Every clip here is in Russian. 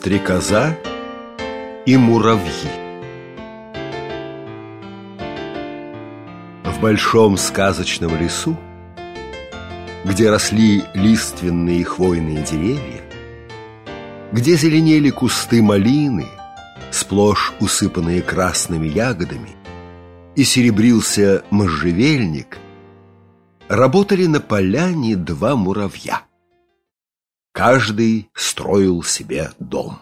Стрекоза и муравьи. В большом сказочном лесу, где росли лиственные и хвойные деревья, где зеленели кусты малины, сплошь усыпанные красными ягодами, и серебрился можжевельник, работали на поляне два муравья. Каждый строил себе дом.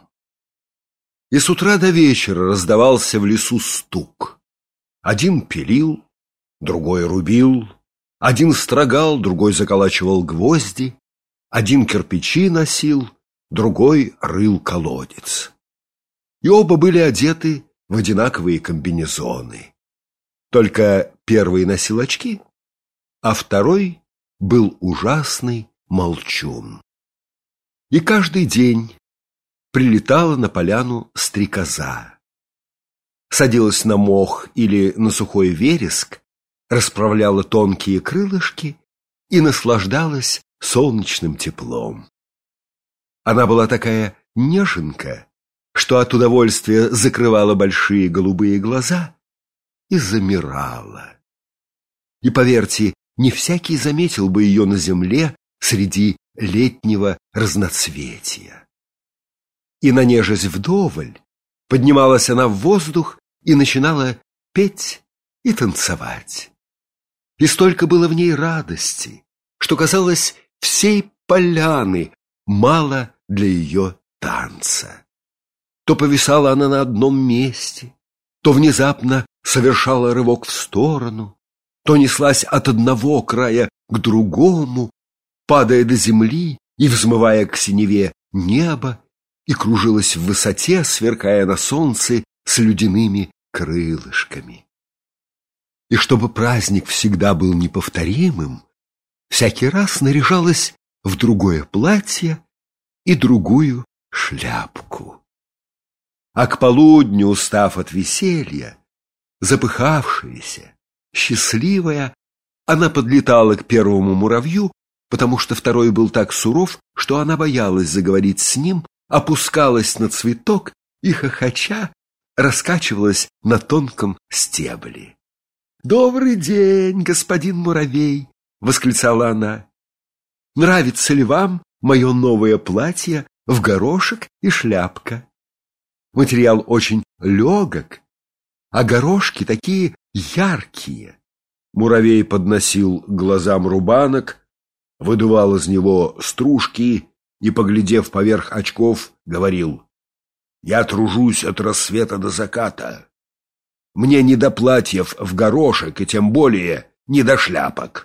И с утра до вечера раздавался в лесу стук. Один пилил, другой рубил, один строгал, другой заколачивал гвозди, один кирпичи носил, другой рыл колодец. И оба были одеты в одинаковые комбинезоны. Только первый носил очки, а второй был ужасный молчун. И каждый день прилетала на поляну стрекоза. Садилась на мох или на сухой вереск, расправляла тонкие крылышки и наслаждалась солнечным теплом. Она была такая неженка, что от удовольствия закрывала большие голубые глаза и замирала. И, поверьте, не всякий заметил бы ее на земле среди летнего разноцветия. И, нанежась вдоволь, поднималась она в воздух и начинала петь и танцевать. И столько было в ней радости, что, казалось, всей поляны мало для ее танца. То повисала она на одном месте, то внезапно совершала рывок в сторону, то неслась от одного края к другому, падая до земли и взмывая к синеве небо, и кружилась в высоте, сверкая на солнце с ледяными крылышками. И чтобы праздник всегда был неповторимым, всякий раз наряжалась в другое платье и другую шляпку. А к полудню, устав от веселья, запыхавшаяся, счастливая, она подлетала к первому муравью, потому что второй был так суров, что она боялась заговорить с ним, опускалась на цветок и, хохоча, раскачивалась на тонком стебле. «Добрый день, господин муравей!» — восклицала она. «Нравится ли вам мое новое платье в горошек и шляпка? Материал очень легок, а горошки такие яркие». Муравей подносил к глазам рубанок, выдувал из него стружки и, поглядев поверх очков, говорил: «Я тружусь от рассвета до заката. Мне не до платьев в горошек и тем более не до шляпок.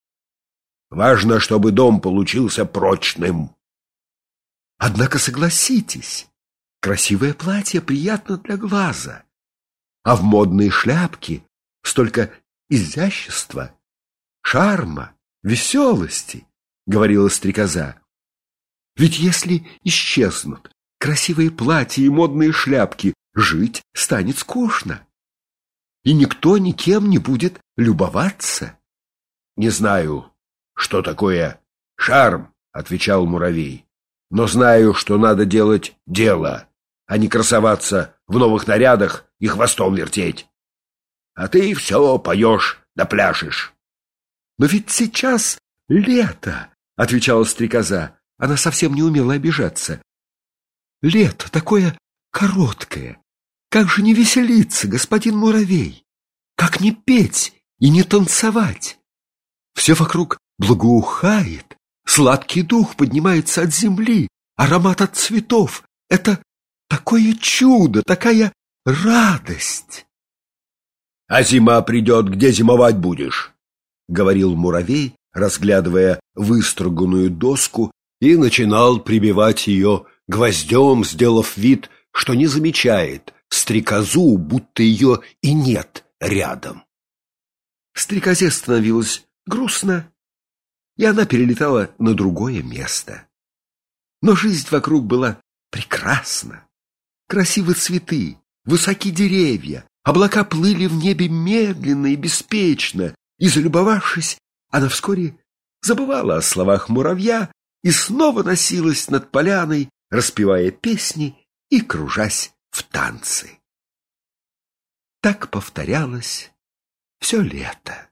Важно, чтобы дом получился прочным». «Однако согласитесь, красивое платье приятно для глаза, а в модной шляпке столько изящества, шарма, веселости», — говорила стрекоза. «Ведь если исчезнут красивые платья и модные шляпки, жить станет скучно, и никто никем не будет любоваться». «Не знаю, что такое шарм», — отвечал муравей, «но знаю, что надо делать дело, а не красоваться в новых нарядах и хвостом вертеть. А ты все поешь да пляшешь». «Но ведь сейчас лето», — отвечала стрекоза. Она совсем не умела обижаться. «Лето такое короткое. Как же не веселиться, господин муравей? Как не петь и не танцевать? Все вокруг благоухает, сладкий дух поднимается от земли, аромат от цветов. Это такое чудо, такая радость». «А зима придет, где зимовать будешь?» — говорил муравей, разглядывая выструганную доску, и начинал прибивать ее гвоздем, сделав вид, что не замечает стрекозу, будто ее и нет рядом. Стрекозе становилось грустно, и она перелетала на другое место. Но жизнь вокруг была прекрасна. Красивые цветы, высокие деревья, облака плыли в небе медленно и беспечно, и, залюбовавшись, она вскоре забывала о словах муравья и снова носилась над поляной, распевая песни и кружась в танцы. Так повторялось все лето.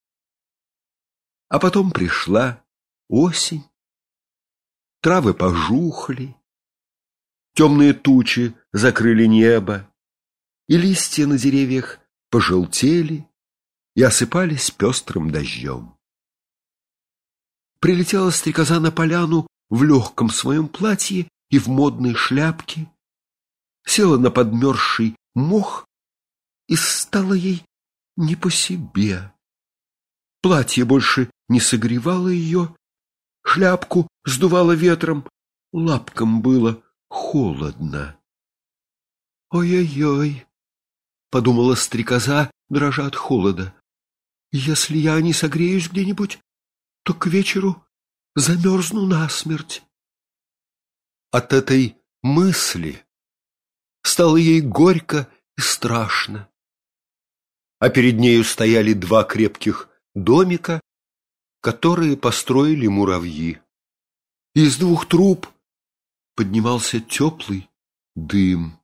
А потом пришла осень, травы пожухли, темные тучи закрыли небо, и листья на деревьях пожелтели и осыпались пестрым дождем. Прилетела стрекоза на поляну в легком своем платье и в модной шляпке, села на подмерзший мох, и стало ей не по себе. Платье больше не согревало ее, шляпку сдувало ветром, лапкам было холодно. «Ой-ой-ой», — подумала стрекоза, дрожа от холода, «если я не согреюсь где-нибудь, то к вечеру замерзну насмерть». От этой мысли стало ей горько и страшно. А перед нею стояли два крепких домика, которые построили муравьи. Из двух труб поднимался теплый дым.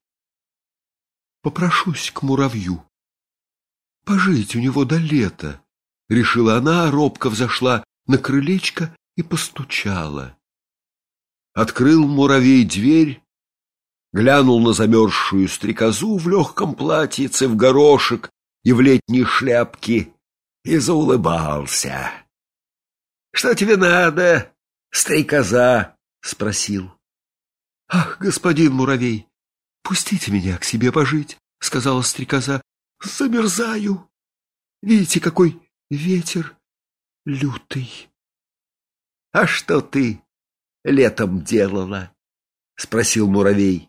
«Попрошусь к муравью, пожить у него до лета», — решила она, робко взошла на крылечко и постучала. Открыл муравей дверь, глянул на замерзшую стрекозу в легком платьице, в горошек и в летней шляпке и заулыбался. «Что тебе надо, стрекоза?» — спросил. «Ах, господин муравей, пустите меня к себе пожить», — сказала стрекоза. «Замерзаю. Видите, какой ветер лютый». «А что ты летом делала?» — спросил муравей.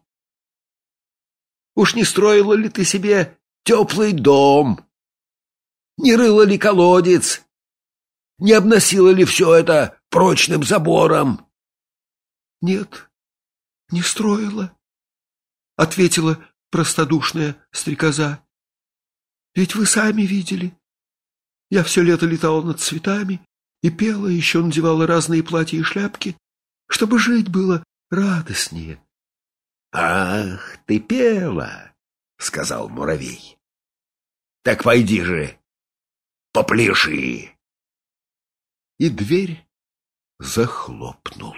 «Уж не строила ли ты себе теплый дом? Не рыла ли колодец? Не обносила ли все это прочным забором?» «Нет, не строила», — ответила простодушная стрекоза. «Ведь вы сами видели. Я все лето летала над цветами и пела, еще надевала разные платья и шляпки, чтобы жить было радостнее». «Ах, ты пела», — сказал муравей. «Так пойди же, попляши». И дверь захлопнул.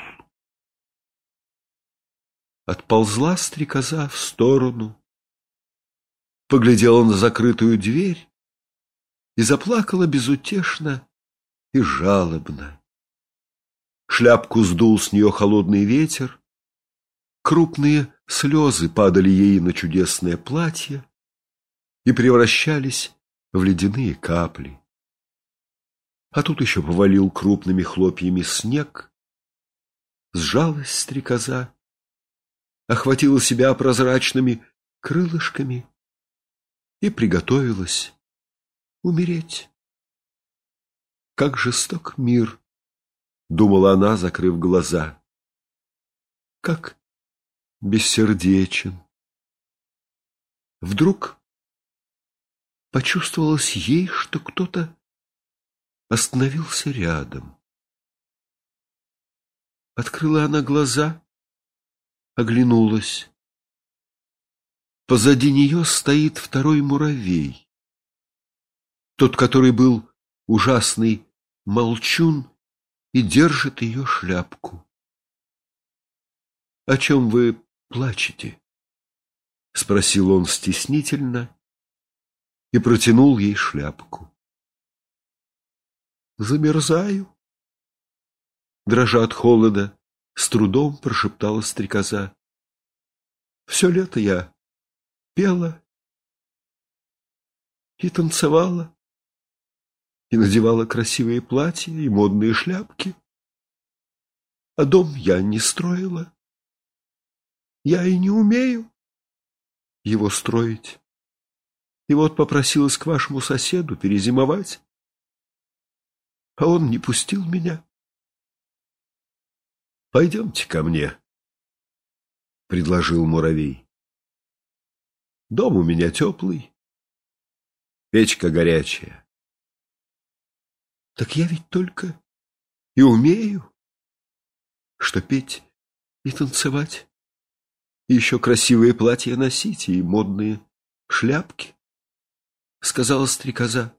Отползла стрекоза в сторону, поглядела на закрытую дверь и заплакала безутешно и жалобно. Шляпку сдул с нее холодный ветер, крупные слезы падали ей на чудесное платье и превращались в ледяные капли. А тут еще повалил крупными хлопьями снег. Сжалась стрекоза, охватила себя прозрачными крылышками и приготовилась умереть. Как жесток мир, думала она, закрыв глаза. Как бессердечен. Вдруг почувствовалось ей, что кто-то остановился рядом. Открыла она глаза, оглянулась. Позади нее стоит второй муравей. Тот, который был ужасный молчун и держит ее шляпку. «О чем вы плачете?» — спросил он стеснительно и протянул ей шляпку. «Замерзаю», — дрожа от холода, с трудом прошептала стрекоза. «Все лето я пела и танцевала, и надевала красивые платья и модные шляпки, а дом я не строила. Я и не умею его строить. И вот попросилась к вашему соседу перезимовать, а он не пустил меня». «Пойдемте ко мне», — предложил муравей. «Дом у меня теплый, печка горячая». «Так я ведь только и умею, что петь и танцевать», И еще красивые платья носите и модные шляпки, — сказала стрекоза.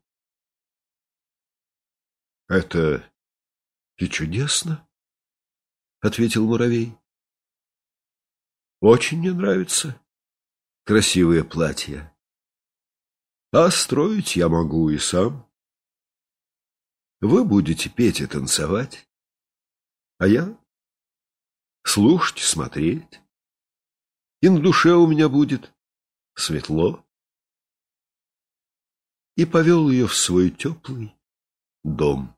— Это и чудесно, — ответил муравей. — Очень мне нравятся красивые платья. А строить я могу и сам. Вы будете петь и танцевать, а я слушать и смотреть. И на душе у меня будет светло. И повел ее в свой теплый дом.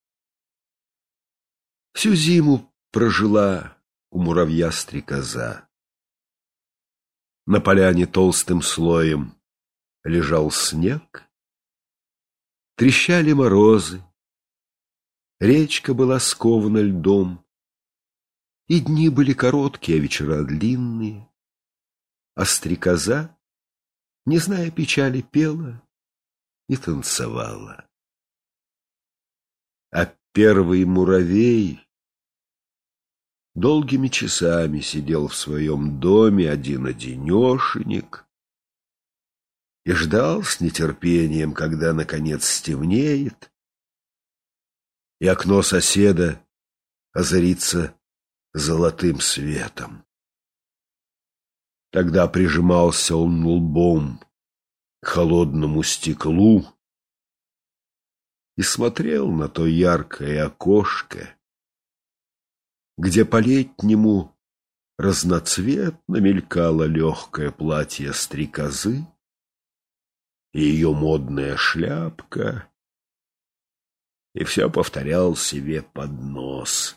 Всю зиму прожила у муравья стрекоза. На поляне толстым слоем лежал снег, трещали морозы, речка была скована льдом, и дни были короткие, а вечера длинные, а стрекоза, не зная печали, пела и танцевала. А первый муравей долгими часами сидел в своем доме один-одинешенек и ждал с нетерпением, когда, наконец, стемнеет, и окно соседа озарится золотым светом. Тогда прижимался он лбом к холодному стеклу и смотрел на то яркое окошко, где по-летнему разноцветно мелькало легкое платье стрекозы и ее модная шляпка, и все повторял себе под нос: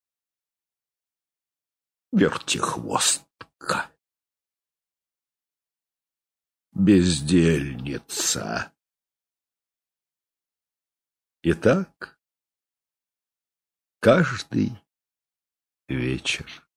вертихвостка, бездельница. И так каждый вечер.